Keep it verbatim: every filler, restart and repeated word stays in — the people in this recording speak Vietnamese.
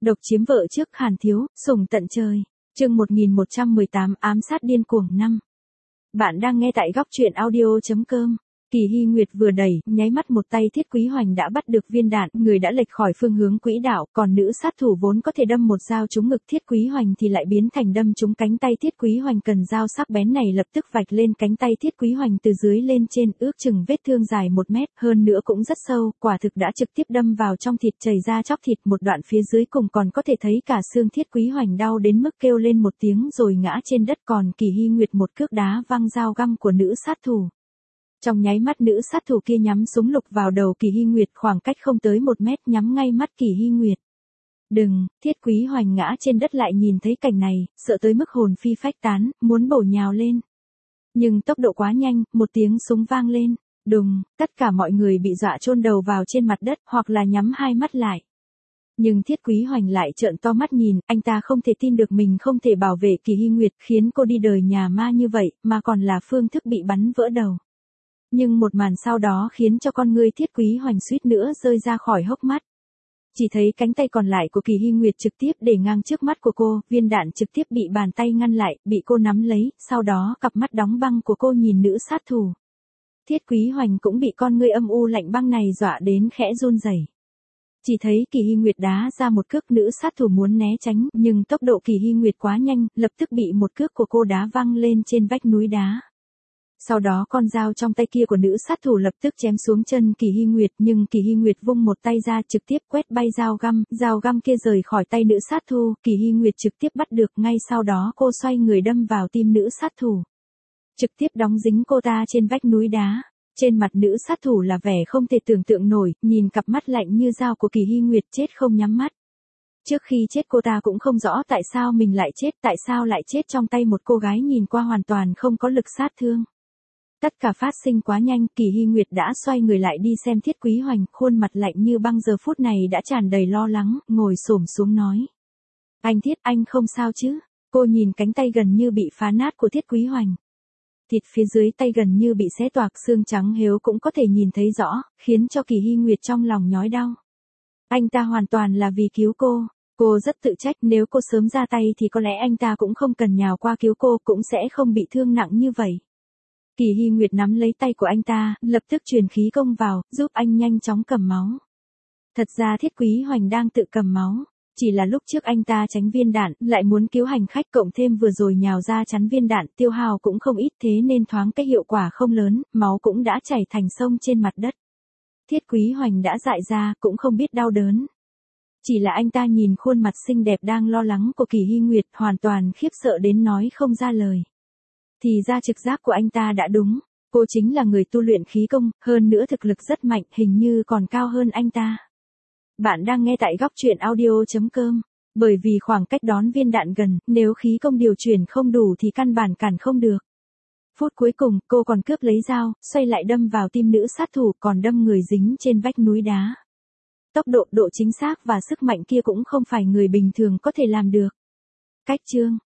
Độc chiếm vợ trước Hàn Thiếu, sủng tận trời. Chương một nghìn một trăm mười tám ám sát điên cuồng năm. Bạn đang nghe tại góc truyện audio chấm com. Kỳ Hy Nguyệt vừa đẩy, nháy mắt một tay Thiết Quý Hoành đã bắt được viên đạn, người đã lệch khỏi phương hướng quỹ đạo, còn nữ sát thủ vốn có thể đâm một dao trúng ngực Thiết Quý Hoành thì lại biến thành đâm trúng cánh tay Thiết Quý Hoành, cần dao sắc bén này lập tức vạch lên cánh tay Thiết Quý Hoành từ dưới lên trên, ước chừng vết thương dài một mét, hơn nữa cũng rất sâu, quả thực đã trực tiếp đâm vào trong thịt, chảy ra chóc thịt, một đoạn phía dưới cùng còn có thể thấy cả xương. Thiết Quý Hoành đau đến mức kêu lên một tiếng rồi ngã trên đất, còn Kỳ Hy Nguyệt một cước đá văng dao găm của nữ sát thủ. Trong nháy mắt nữ sát thủ kia nhắm súng lục vào đầu Kỳ Hy Nguyệt, khoảng cách không tới một mét, nhắm ngay mắt Kỳ Hy Nguyệt. Đừng, Thiết Quý Hoành ngã trên đất lại nhìn thấy cảnh này, sợ tới mức hồn phi phách tán, muốn bổ nhào lên. Nhưng tốc độ quá nhanh, một tiếng súng vang lên, đùng, tất cả mọi người bị dọa chôn đầu vào trên mặt đất, hoặc là nhắm hai mắt lại. Nhưng Thiết Quý Hoành lại trợn to mắt nhìn, anh ta không thể tin được mình không thể bảo vệ Kỳ Hy Nguyệt, khiến cô đi đời nhà ma như vậy, mà còn là phương thức bị bắn vỡ đầu. Nhưng một màn sau đó khiến cho con ngươi Thiết Quý Hoành suýt nữa rơi ra khỏi hốc mắt. Chỉ thấy cánh tay còn lại của Kỳ Hy Nguyệt trực tiếp để ngang trước mắt của cô, viên đạn trực tiếp bị bàn tay ngăn lại, bị cô nắm lấy, sau đó cặp mắt đóng băng của cô nhìn nữ sát thủ. Thiết Quý Hoành cũng bị con ngươi âm u lạnh băng này dọa đến khẽ run rẩy. Chỉ thấy Kỳ Hy Nguyệt đá ra một cước, nữ sát thủ muốn né tránh, nhưng tốc độ Kỳ Hy Nguyệt quá nhanh, lập tức bị một cước của cô đá văng lên trên vách núi đá. Sau đó con dao trong tay kia của nữ sát thủ lập tức chém xuống chân Kỳ Hy Nguyệt, nhưng Kỳ Hy Nguyệt vung một tay ra trực tiếp quét bay dao găm, dao găm kia rời khỏi tay nữ sát thủ, Kỳ Hy Nguyệt trực tiếp bắt được, ngay sau đó cô xoay người đâm vào tim nữ sát thủ. Trực tiếp đóng dính cô ta trên vách núi đá. Trên mặt nữ sát thủ là vẻ không thể tưởng tượng nổi, nhìn cặp mắt lạnh như dao của Kỳ Hy Nguyệt, chết không nhắm mắt. Trước khi chết cô ta cũng không rõ tại sao mình lại chết, tại sao lại chết trong tay một cô gái nhìn qua hoàn toàn không có lực sát thương. Tất cả phát sinh quá nhanh, Kỳ Hy Nguyệt đã xoay người lại đi xem Thiết Quý Hoành, khuôn mặt lạnh như băng giờ phút này đã tràn đầy lo lắng, ngồi xổm xuống nói. Anh Thiết, anh không sao chứ? Cô nhìn cánh tay gần như bị phá nát của Thiết Quý Hoành. Thịt phía dưới tay gần như bị xé toạc, xương trắng hếu cũng có thể nhìn thấy rõ, khiến cho Kỳ Hy Nguyệt trong lòng nhói đau. Anh ta hoàn toàn là vì cứu cô. Cô rất tự trách, nếu cô sớm ra tay thì có lẽ anh ta cũng không cần nhào qua cứu cô, cũng sẽ không bị thương nặng như vậy. Kỳ Hy Nguyệt nắm lấy tay của anh ta, lập tức truyền khí công vào, giúp anh nhanh chóng cầm máu. Thật ra Thiết Quý Hoành đang tự cầm máu. Chỉ là lúc trước anh ta tránh viên đạn, lại muốn cứu hành khách, cộng thêm vừa rồi nhào ra chắn viên đạn, tiêu hao cũng không ít, thế nên thoáng cái hiệu quả không lớn, máu cũng đã chảy thành sông trên mặt đất. Thiết Quý Hoành đã dại ra, cũng không biết đau đớn. Chỉ là anh ta nhìn khuôn mặt xinh đẹp đang lo lắng của Kỳ Hy Nguyệt, hoàn toàn khiếp sợ đến nói không ra lời. Thì ra trực giác của anh ta đã đúng, cô chính là người tu luyện khí công, hơn nữa thực lực rất mạnh, hình như còn cao hơn anh ta. Bạn đang nghe tại góc truyện audio chấm com. Bởi vì khoảng cách đón viên đạn gần, nếu khí công điều chuyển không đủ thì căn bản cản không được. Phút cuối cùng, cô còn cướp lấy dao, xoay lại đâm vào tim nữ sát thủ, còn đâm người dính trên vách núi đá. Tốc độ, độ chính xác và sức mạnh kia cũng không phải người bình thường có thể làm được. Cách chương